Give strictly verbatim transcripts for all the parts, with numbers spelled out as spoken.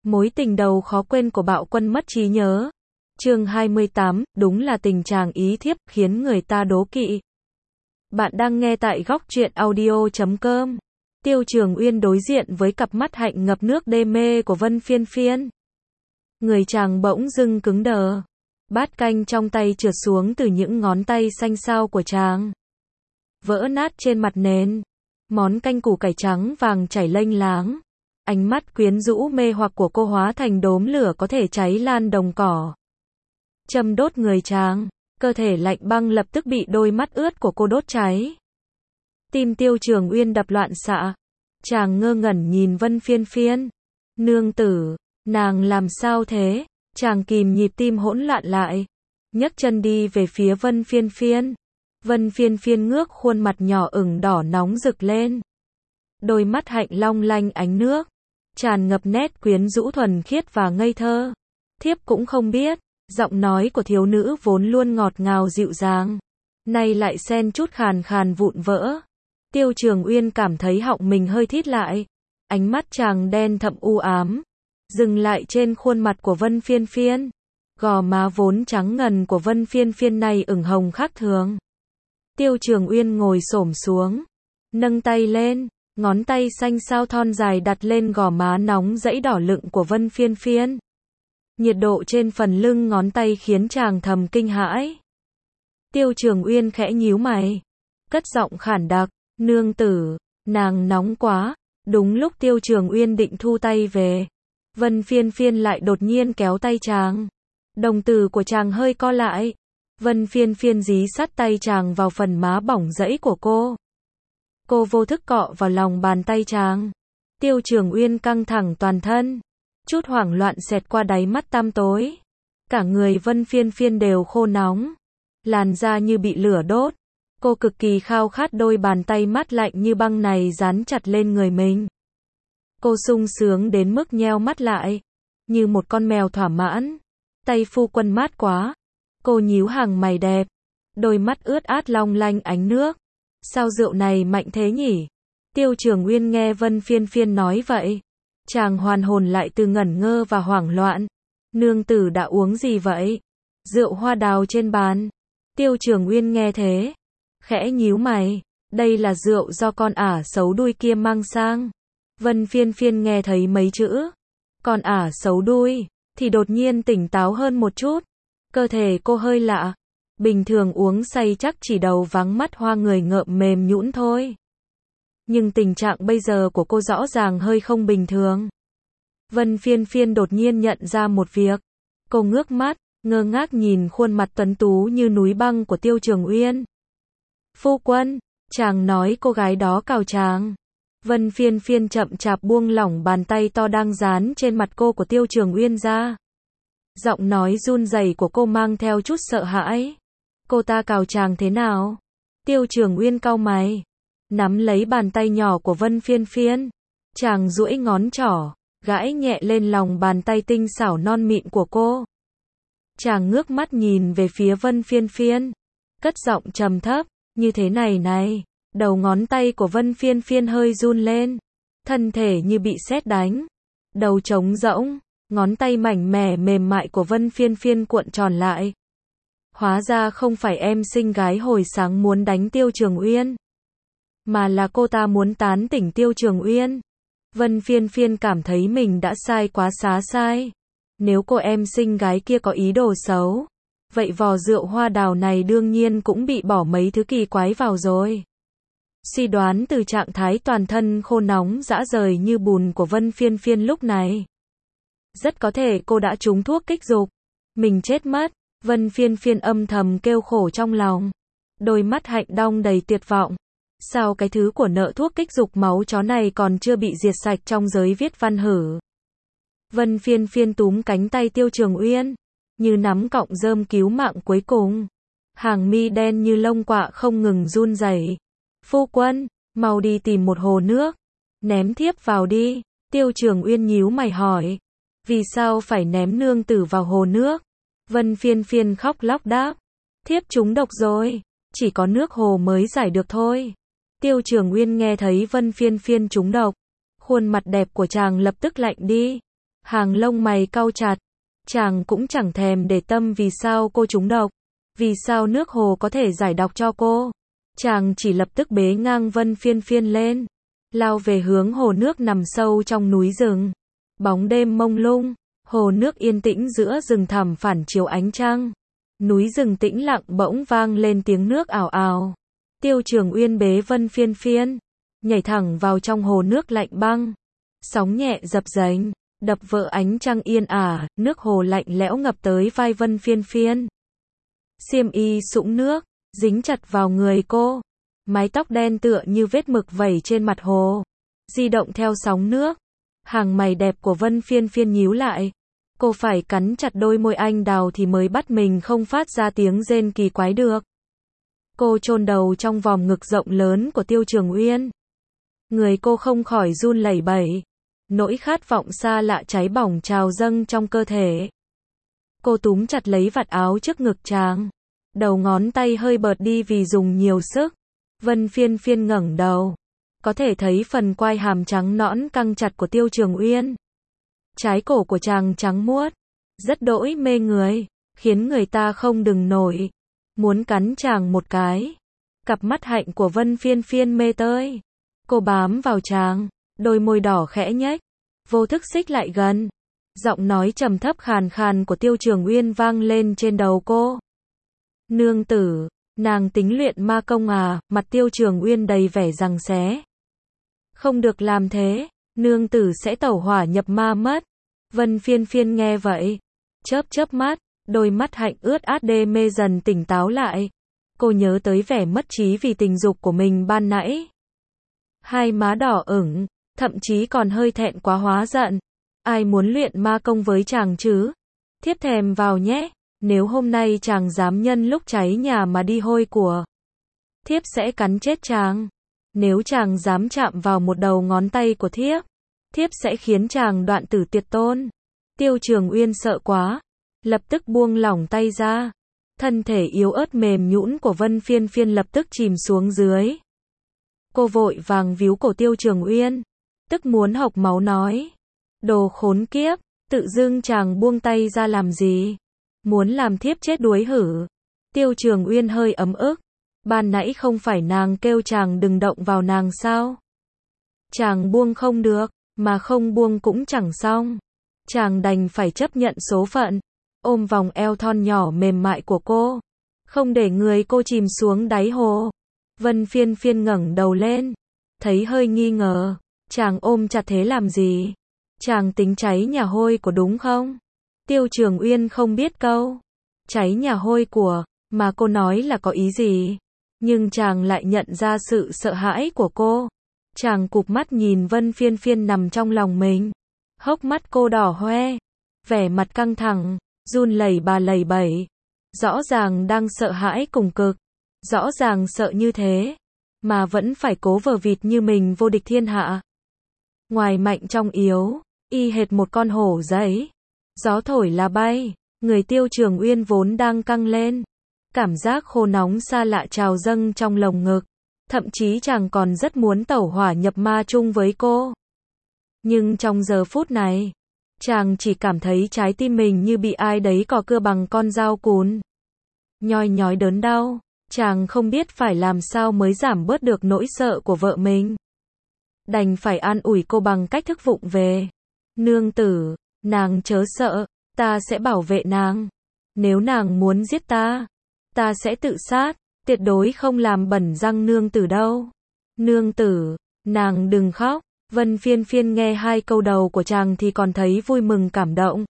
Mối tình đầu khó quên của Bạo Quân mất trí nhớ. Chương hai mươi tám, đúng là tình chàng ý thiếp, khiến người ta đố kỵ. Bạn đang nghe tại góc truyện audio chấm com. Tiêu Trường Uyên đối diện với cặp mắt hạnh ngập nước đê mê của Vân Phiên Phiên. Người chàng bỗng dưng cứng đờ. Bát canh trong tay trượt xuống từ những ngón tay xanh xao của chàng, vỡ nát trên mặt nền. Món canh củ cải trắng vàng chảy lênh láng. Ánh mắt quyến rũ mê hoặc của cô hóa thành đốm lửa có thể cháy lan đồng cỏ, châm đốt người chàng. Cơ thể lạnh băng lập tức bị đôi mắt ướt của cô đốt cháy. Tim Tiêu Trường Uyên đập loạn xạ. Chàng ngơ ngẩn nhìn Vân Phiên Phiên. Nương tử, nàng làm sao thế? Chàng kìm nhịp tim hỗn loạn lại, nhấc chân đi về phía Vân Phiên Phiên. Vân Phiên Phiên ngước khuôn mặt nhỏ ửng đỏ nóng rực lên. Đôi mắt hạnh long lanh ánh nước, tràn ngập nét quyến rũ thuần khiết và ngây thơ. Thiếp cũng không biết, giọng nói của thiếu nữ vốn luôn ngọt ngào dịu dàng, nay lại xen chút khàn khàn vụn vỡ. Tiêu Trường Uyên cảm thấy họng mình hơi thít lại. Ánh mắt chàng đen thẫm u ám, dừng lại trên khuôn mặt của Vân Phiên Phiên. Gò má vốn trắng ngần của Vân Phiên Phiên này ửng hồng khác thường. Tiêu Trường Uyên ngồi xổm xuống, nâng tay lên, ngón tay xanh xao thon dài đặt lên gò má nóng rẫy đỏ lựng của Vân Phiên Phiên. Nhiệt độ trên phần lưng ngón tay khiến chàng thầm kinh hãi. Tiêu Trường Uyên khẽ nhíu mày, cất giọng khản đặc, nương tử, nàng nóng quá. Đúng lúc Tiêu Trường Uyên định thu tay về, Vân Phiên Phiên lại đột nhiên kéo tay chàng. Đồng tử của chàng hơi co lại. Vân Phiên Phiên dí sát tay chàng vào phần má bỏng rẫy của cô. Cô vô thức cọ vào lòng bàn tay chàng. Tiêu Trường Uyên căng thẳng toàn thân, chút hoảng loạn xẹt qua đáy mắt tăm tối. Cả người Vân Phiên Phiên đều khô nóng, làn da như bị lửa đốt. Cô cực kỳ khao khát đôi bàn tay mát lạnh như băng này dán chặt lên người mình. Cô sung sướng đến mức nheo mắt lại, như một con mèo thỏa mãn. Tay phu quân mát quá. Cô nhíu hàng mày đẹp, đôi mắt ướt át long lanh ánh nước. Sao rượu này mạnh thế nhỉ? Tiêu Trường Uyên nghe Vân Phiên Phiên nói vậy, chàng hoàn hồn lại từ ngẩn ngơ và hoảng loạn. Nương tử đã uống gì vậy? Rượu hoa đào trên bàn. Tiêu Trường Uyên nghe thế, khẽ nhíu mày. Đây là rượu do con ả xấu đuôi kia mang sang. Vân Phiên Phiên nghe thấy mấy chữ con ả xấu đuôi thì đột nhiên tỉnh táo hơn một chút. Cơ thể cô hơi lạ. Bình thường uống say chắc chỉ đầu vắng mắt hoa người ngợm mềm nhũn thôi. Nhưng tình trạng bây giờ của cô rõ ràng hơi không bình thường. Vân Phiên Phiên đột nhiên nhận ra một việc. Cô ngước mắt, ngơ ngác nhìn khuôn mặt tuấn tú như núi băng của Tiêu Trường Uyên. Phu quân, chàng nói cô gái đó cào chàng. Vân Phiên Phiên chậm chạp buông lỏng bàn tay to đang dán trên mặt cô của Tiêu Trường Uyên ra. Giọng nói run rẩy của cô mang theo chút sợ hãi. Cô ta cào chàng thế nào? Tiêu Trường Uyên cau mày, nắm lấy bàn tay nhỏ của Vân Phiên Phiên. Chàng duỗi ngón trỏ, gãi nhẹ lên lòng bàn tay tinh xảo non mịn của cô. Chàng ngước mắt nhìn về phía Vân Phiên Phiên, cất giọng trầm thấp, như thế này này. Đầu ngón tay của Vân Phiên Phiên hơi run lên, thân thể như bị sét đánh, đầu trống rỗng. Ngón tay mảnh mẻ mềm mại của Vân Phiên Phiên cuộn tròn lại. Hóa ra không phải em xinh gái hồi sáng muốn đánh Tiêu Trường Uyên, mà là cô ta muốn tán tỉnh Tiêu Trường Uyên. Vân Phiên Phiên cảm thấy mình đã sai quá xá sai. Nếu cô em xinh gái kia có ý đồ xấu, vậy vò rượu hoa đào này đương nhiên cũng bị bỏ mấy thứ kỳ quái vào rồi. Suy đoán từ trạng thái toàn thân khô nóng rã rời như bùn của Vân Phiên Phiên lúc này, rất có thể cô đã trúng thuốc kích dục. Mình chết mất. Vân Phiên Phiên âm thầm kêu khổ trong lòng. Đôi mắt hạnh đong đầy tuyệt vọng. Sao cái thứ của nợ thuốc kích dục máu chó này còn chưa bị diệt sạch trong giới viết văn hử? Vân Phiên Phiên túm cánh tay Tiêu Trường Uyên, như nắm cọng rơm cứu mạng cuối cùng. Hàng mi đen như lông quạ không ngừng run rẩy. Phu quân, mau đi tìm một hồ nước, ném thiếp vào đi. Tiêu Trường Uyên nhíu mày hỏi. Vì sao phải ném nương tử vào hồ nước? Vân Phiên Phiên khóc lóc đáp. Thiếp trúng độc rồi, chỉ có nước hồ mới giải được thôi. Tiêu Trường Uyên nghe thấy Vân Phiên Phiên trúng độc, khuôn mặt đẹp của chàng lập tức lạnh đi. Hàng lông mày cau chặt. Chàng cũng chẳng thèm để tâm vì sao cô trúng độc. Vì sao nước hồ có thể giải độc cho cô. Chàng chỉ lập tức bế ngang Vân Phiên Phiên lên. Lao về hướng hồ nước nằm sâu trong núi rừng. Bóng đêm mông lung. Hồ nước yên tĩnh giữa rừng thẳm phản chiếu ánh trăng. Núi rừng tĩnh lặng bỗng vang lên tiếng nước ào ào. Tiêu Trường Uyên bế Vân Phiên Phiên. Nhảy thẳng vào trong hồ nước lạnh băng. Sóng nhẹ dập dềnh. Đập vỡ ánh trăng yên ả. Nước hồ lạnh lẽo ngập tới vai Vân Phiên Phiên. Xiêm y sũng nước. Dính chặt vào người cô. Mái tóc đen tựa như vết mực vẩy trên mặt hồ. Di động theo sóng nước. Hàng mày đẹp của Vân Phiên Phiên nhíu lại. Cô phải cắn chặt đôi môi anh đào thì mới bắt mình không phát ra tiếng rên kỳ quái được. Cô chôn đầu trong vòng ngực rộng lớn của Tiêu Trường Uyên. Người cô không khỏi run lẩy bẩy. Nỗi khát vọng xa lạ cháy bỏng trào dâng trong cơ thể. Cô túm chặt lấy vạt áo trước ngực chàng. Đầu ngón tay hơi bợt đi vì dùng nhiều sức. Vân Phiên Phiên ngẩng đầu. Có thể thấy phần quai hàm trắng nõn căng chặt của Tiêu Trường Uyên. Trái cổ của chàng trắng muốt. Rất đỗi mê người. Khiến người ta không đừng nổi. Muốn cắn chàng một cái. Cặp mắt hạnh của Vân Phiên Phiên mê tơi. Cô bám vào chàng. Đôi môi đỏ khẽ nhếch. Vô thức xích lại gần. Giọng nói trầm thấp khàn khàn của Tiêu Trường Uyên vang lên trên đầu cô. Nương tử, nàng tính luyện ma công à? Mặt Tiêu Trường Uyên đầy vẻ giằng xé. Không được làm thế, nương tử sẽ tẩu hỏa nhập ma mất. Vân Phiên Phiên nghe vậy, chớp chớp mắt, đôi mắt hạnh ướt át đê mê dần tỉnh táo lại. Cô nhớ tới vẻ mất trí vì tình dục của mình ban nãy. Hai má đỏ ửng, thậm chí còn hơi thẹn quá hóa giận. Ai muốn luyện ma công với chàng chứ? Thiếp thèm vào nhé. Nếu hôm nay chàng dám nhân lúc cháy nhà mà đi hôi của, thiếp sẽ cắn chết chàng. Nếu chàng dám chạm vào một đầu ngón tay của thiếp, thiếp sẽ khiến chàng đoạn tử tuyệt tôn. Tiêu Trường Uyên sợ quá, lập tức buông lỏng tay ra. Thân thể yếu ớt mềm nhũn của Vân Phiên Phiên lập tức chìm xuống dưới. Cô vội vàng víu cổ Tiêu Trường Uyên, tức muốn hộc máu nói. Đồ khốn kiếp, tự dưng chàng buông tay ra làm gì? Muốn làm thiếp chết đuối hử? Tiêu Trường Uyên hơi ấm ức. Ban nãy không phải nàng kêu chàng đừng động vào nàng sao? Chàng buông không được, mà không buông cũng chẳng xong. Chàng đành phải chấp nhận số phận, ôm vòng eo thon nhỏ mềm mại của cô, không để người cô chìm xuống đáy hồ. Vân Phiên Phiên ngẩng đầu lên, thấy hơi nghi ngờ. Chàng ôm chặt thế làm gì? Chàng tính cháy nhà hôi của đúng không? Tiêu Trường Uyên không biết câu cháy nhà hôi của mà cô nói là có ý gì. Nhưng chàng lại nhận ra sự sợ hãi của cô. Chàng cụp mắt nhìn Vân Phiên Phiên nằm trong lòng mình. Hốc mắt cô đỏ hoe, vẻ mặt căng thẳng, run lẩy bà lẩy bẩy. Rõ ràng đang sợ hãi cùng cực. Rõ ràng sợ như thế, mà vẫn phải cố vờ vịt như mình vô địch thiên hạ. Ngoài mạnh trong yếu, y hệt một con hổ giấy. Gió thổi là bay, người Tiêu Trường Uyên vốn đang căng lên. Cảm giác khô nóng xa lạ trào dâng trong lồng ngực. Thậm chí chàng còn rất muốn tẩu hỏa nhập ma chung với cô. Nhưng trong giờ phút này, chàng chỉ cảm thấy trái tim mình như bị ai đấy cò cưa bằng con dao cùn. Nhoi nhói đớn đau, chàng không biết phải làm sao mới giảm bớt được nỗi sợ của vợ mình. Đành phải an ủi cô bằng cách thức vụng về. Nương tử, nàng chớ sợ, ta sẽ bảo vệ nàng. Nếu nàng muốn giết ta, ta sẽ tự sát, tuyệt đối không làm bẩn răng nương tử đâu. Nương tử, nàng đừng khóc. Vân Phiên Phiên nghe hai câu đầu của chàng thì còn thấy vui mừng cảm động.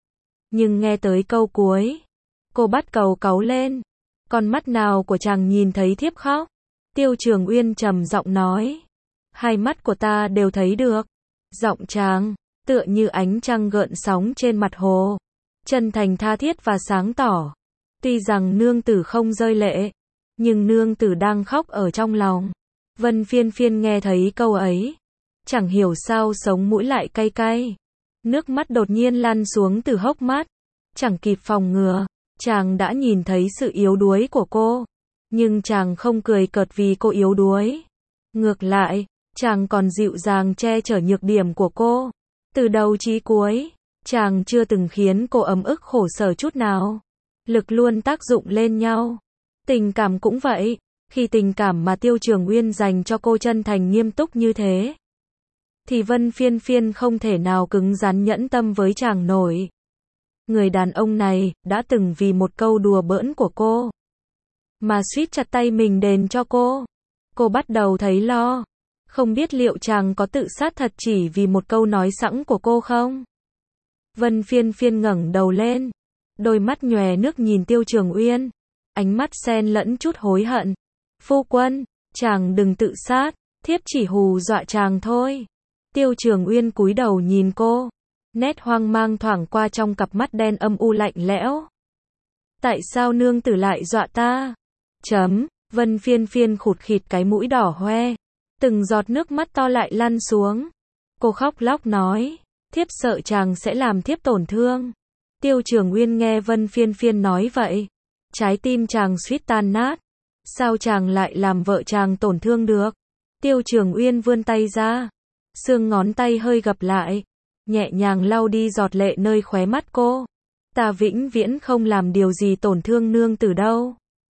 Nhưng nghe tới câu cuối, cô bắt cầu cáu lên. Con mắt nào của chàng nhìn thấy thiếp khóc? Tiêu Trường Uyên trầm giọng nói. Hai mắt của ta đều thấy được. Giọng chàng tựa như ánh trăng gợn sóng trên mặt hồ, chân thành tha thiết và sáng tỏ. Tuy rằng nương tử không rơi lệ, nhưng nương tử đang khóc ở trong lòng. Vân Phiên Phiên nghe thấy câu ấy, chẳng hiểu sao sống mũi lại cay cay. Nước mắt đột nhiên lăn xuống từ hốc mắt. Chẳng kịp phòng ngừa, chàng đã nhìn thấy sự yếu đuối của cô. Nhưng chàng không cười cợt vì cô yếu đuối. Ngược lại, chàng còn dịu dàng che chở nhược điểm của cô. Từ đầu chí cuối, Chàng chưa từng khiến cô ấm ức khổ sở chút nào. Lực luôn tác dụng lên nhau. Tình cảm cũng vậy. Khi tình cảm mà Tiêu Trường Uyên dành cho cô chân thành nghiêm túc như thế, thì Vân Phiên Phiên không thể nào cứng rắn nhẫn tâm với chàng nổi. Người đàn ông này, đã từng vì một câu đùa bỡn của cô, mà suýt chặt tay mình đền cho cô. Cô bắt đầu thấy lo. Không biết liệu chàng có tự sát thật chỉ vì một câu nói sẵn của cô không? Vân Phiên Phiên ngẩng đầu lên. Đôi mắt nhòe nước nhìn Tiêu Trường Uyên. Ánh mắt xen lẫn chút hối hận. Phu quân, chàng đừng tự sát. Thiếp chỉ hù dọa chàng thôi. Tiêu Trường Uyên cúi đầu nhìn cô. Nét hoang mang thoảng qua trong cặp mắt đen âm u lạnh lẽo. Tại sao nương tử lại dọa ta? Chấm. Vân Phiên Phiên khụt khịt cái mũi đỏ hoe. Từng giọt nước mắt to lại lăn xuống. Cô khóc lóc nói. Thiếp sợ chàng sẽ làm thiếp tổn thương. Tiêu Trường Uyên nghe Vân Phiên Phiên nói vậy. Trái tim chàng suýt tan nát. Sao chàng lại làm vợ chàng tổn thương được? Tiêu Trường Uyên vươn tay ra. Xương ngón tay hơi gập lại. Nhẹ nhàng lau đi giọt lệ nơi khóe mắt cô. Ta vĩnh viễn không làm điều gì tổn thương nương tử đâu.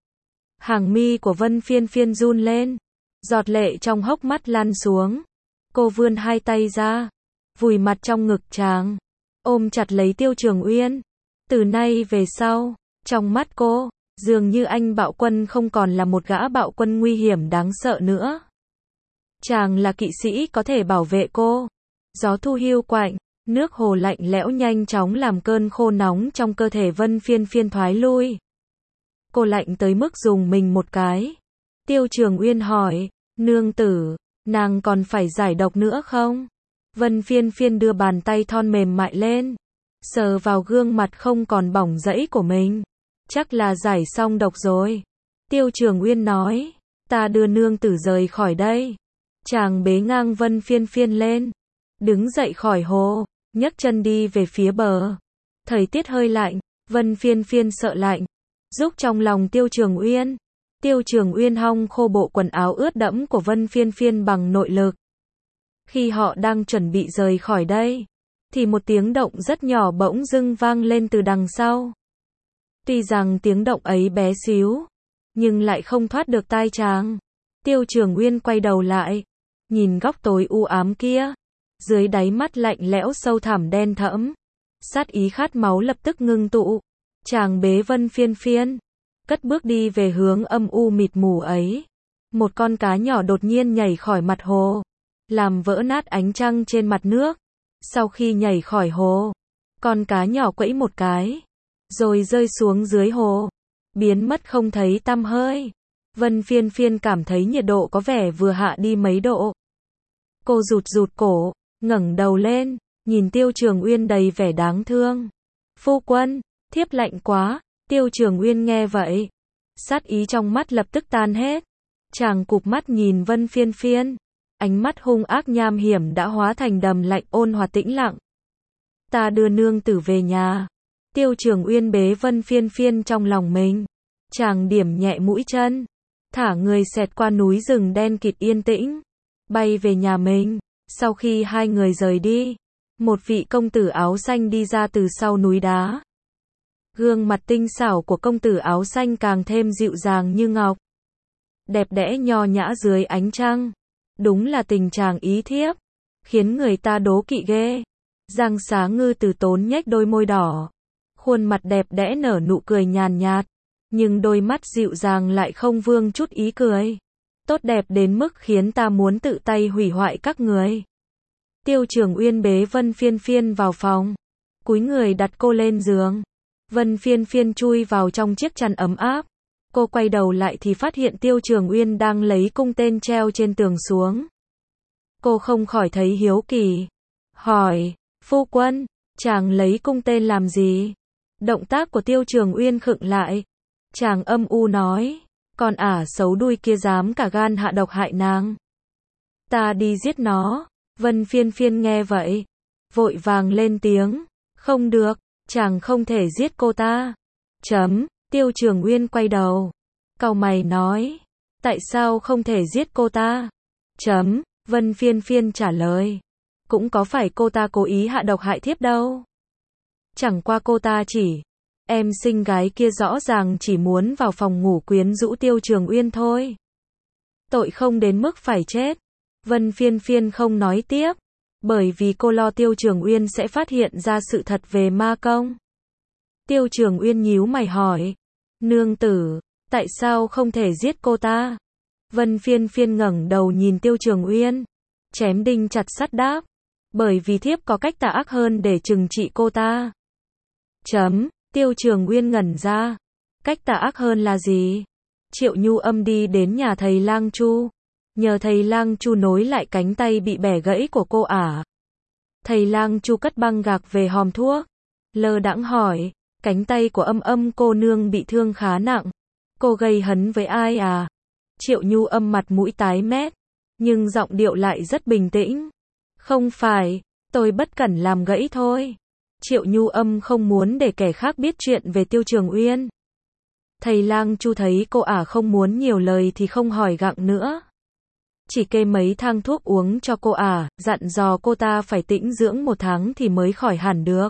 Hàng mi của Vân Phiên Phiên run lên. Giọt lệ trong hốc mắt lăn xuống. Cô vươn hai tay ra. Vùi mặt trong ngực chàng. Ôm chặt lấy Tiêu Trường Uyên. Từ nay về sau, trong mắt cô, dường như anh Bạo Quân không còn là một gã bạo quân nguy hiểm đáng sợ nữa. Chàng là kỵ sĩ có thể bảo vệ cô. Gió thu hiu quạnh, nước hồ lạnh lẽo nhanh chóng làm cơn khô nóng trong cơ thể Vân Phiên Phiên thoái lui. Cô lạnh tới mức dùng mình một cái. Tiêu Trường Uyên hỏi, nương tử, nàng còn phải giải độc nữa không? Vân Phiên Phiên đưa bàn tay thon mềm mại lên, sờ vào gương mặt không còn bỏng rẫy của mình. Chắc là giải xong độc rồi. Tiêu Trường Uyên nói, ta đưa nương tử rời khỏi đây. Chàng bế ngang Vân Phiên Phiên lên, đứng dậy khỏi hồ, nhấc chân đi về phía bờ. Thời tiết hơi lạnh, Vân Phiên Phiên sợ lạnh, giúp trong lòng Tiêu Trường Uyên. Tiêu Trường Uyên hong khô bộ quần áo ướt đẫm của Vân Phiên Phiên bằng nội lực. Khi họ đang chuẩn bị rời khỏi đây, thì một tiếng động rất nhỏ bỗng dưng vang lên từ đằng sau. Tuy rằng tiếng động ấy bé xíu, nhưng lại không thoát được tai chàng. Tiêu Trường Uyên quay đầu lại, nhìn góc tối u ám kia. Dưới đáy mắt lạnh lẽo sâu thẳm đen thẫm, sát ý khát máu lập tức ngưng tụ. Chàng bế Vân Phiên Phiên, cất bước đi về hướng âm u mịt mù ấy. Một con cá nhỏ đột nhiên nhảy khỏi mặt hồ, làm vỡ nát ánh trăng trên mặt nước. Sau khi nhảy khỏi hồ, con cá nhỏ quẫy một cái, rồi rơi xuống dưới hồ, biến mất không thấy tăm hơi. Vân Phiên Phiên cảm thấy nhiệt độ có vẻ vừa hạ đi mấy độ. Cô rụt rụt cổ, ngẩng đầu lên, nhìn Tiêu Trường Uyên đầy vẻ đáng thương. Phu quân, thiếp lạnh quá. Tiêu Trường Uyên nghe vậy, sát ý trong mắt lập tức tan hết. Chàng cụp mắt nhìn Vân Phiên Phiên, ánh mắt hung ác nham hiểm đã hóa thành đầm lạnh ôn hòa tĩnh lặng. Ta đưa nương tử về nhà. Tiêu Trường Uyên bế Vân Phiên Phiên trong lòng mình. Chàng điểm nhẹ mũi chân, thả người xẹt qua núi rừng đen kịt yên tĩnh, bay về nhà mình. Sau khi hai người rời đi, một vị công tử áo xanh đi ra từ sau núi đá. Gương mặt tinh xảo của công tử áo xanh càng thêm dịu dàng như ngọc, đẹp đẽ nho nhã dưới ánh trăng. Đúng là tình chàng ý thiếp, khiến người ta đố kỵ ghê. Giang Xá Ngư từ tốn nhếch đôi môi đỏ, khuôn mặt đẹp đẽ nở nụ cười nhàn nhạt, nhưng đôi mắt dịu dàng lại không vương chút ý cười. Tốt đẹp đến mức khiến ta muốn tự tay hủy hoại các người. Tiêu Trường Uyên bế Vân Phiên Phiên vào phòng, cúi người đặt cô lên giường. Vân Phiên Phiên chui vào trong chiếc chăn ấm áp. Cô quay đầu lại thì phát hiện Tiêu Trường Uyên đang lấy cung tên treo trên tường xuống. Cô không khỏi thấy hiếu kỳ, hỏi, phu quân, chàng lấy cung tên làm gì? Động tác của Tiêu Trường Uyên khựng lại. Chàng âm u nói, con ả xấu đuôi kia dám cả gan hạ độc hại nàng. Ta đi giết nó. Vân Phiên Phiên nghe vậy, vội vàng lên tiếng, không được, chàng không thể giết cô ta. Chấm. Tiêu Trường Uyên quay đầu, cau mày nói, tại sao không thể giết cô ta? Chấm. Vân Phiên Phiên trả lời, cũng có phải cô ta cố ý hạ độc hại thiếp đâu. Chẳng qua cô ta chỉ, em xinh gái kia rõ ràng chỉ muốn vào phòng ngủ quyến rũ Tiêu Trường Uyên thôi. Tội không đến mức phải chết. Vân Phiên Phiên không nói tiếp, bởi vì cô lo Tiêu Trường Uyên sẽ phát hiện ra sự thật về ma công. Tiêu Trường Uyên nhíu mày hỏi, nương tử, tại sao không thể giết cô ta? Vân Phiên Phiên ngẩng đầu nhìn Tiêu Trường Uyên, chém đinh chặt sắt đáp, bởi vì thiếp có cách tà ác hơn để trừng trị cô ta. Chấm, Tiêu Trường Uyên ngẩn ra, cách tà ác hơn là gì? Triệu Nhu Âm đi đến nhà thầy Lang Chu, nhờ thầy Lang Chu nối lại cánh tay bị bẻ gãy của cô ả. Thầy Lang Chu cất băng gạc về hòm thuốc, lơ đãng hỏi, cánh tay của Âm Âm cô nương bị thương khá nặng, cô gây hấn với ai à? Triệu Nhu Âm mặt mũi tái mét, nhưng giọng điệu lại rất bình tĩnh. Không phải, tôi bất cẩn làm gãy thôi. Triệu Nhu Âm không muốn để kẻ khác biết chuyện về Tiêu Trường Uyên. Thầy Lang Chu thấy cô ả không muốn nhiều lời thì không hỏi gặng nữa. Chỉ kê mấy thang thuốc uống cho cô ả, dặn dò cô ta phải tĩnh dưỡng một tháng thì mới khỏi hẳn được.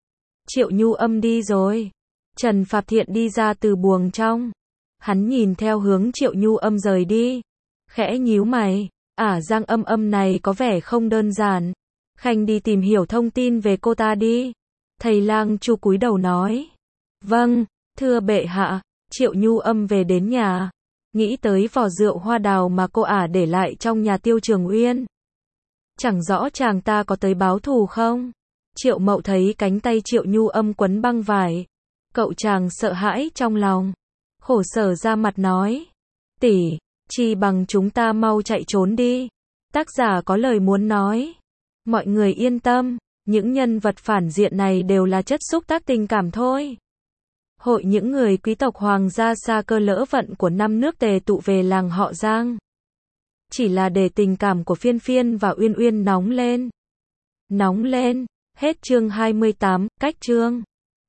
Triệu Nhu Âm đi rồi. Trần Phạp Thiện đi ra từ buồng trong. Hắn nhìn theo hướng Triệu Nhu Âm rời đi, khẽ nhíu mày, ả Giang Âm Âm này có vẻ không đơn giản. Khanh đi tìm hiểu thông tin về cô ta đi. Thầy Lang Chu cúi đầu nói. Vâng, thưa bệ hạ. Triệu Nhu Âm về đến nhà, nghĩ tới vò rượu hoa đào mà cô ả để lại trong nhà Tiêu Trường Uyên. Chẳng rõ chàng ta có tới báo thù không? Triệu Mậu thấy cánh tay Triệu Nhu Âm quấn băng vải, cậu chàng sợ hãi trong lòng, khổ sở ra mặt nói, tỷ, chi bằng chúng ta mau chạy trốn đi. Tác giả có lời muốn nói. Mọi người yên tâm, những nhân vật phản diện này đều là chất xúc tác tình cảm thôi. Hội những người quý tộc hoàng gia xa cơ lỡ vận của năm nước tề tụ về làng họ Giang. Chỉ là để tình cảm của Phiên Phiên và Uyên Uyên nóng lên. Nóng lên. Hết chương hai mươi tám, cách chương.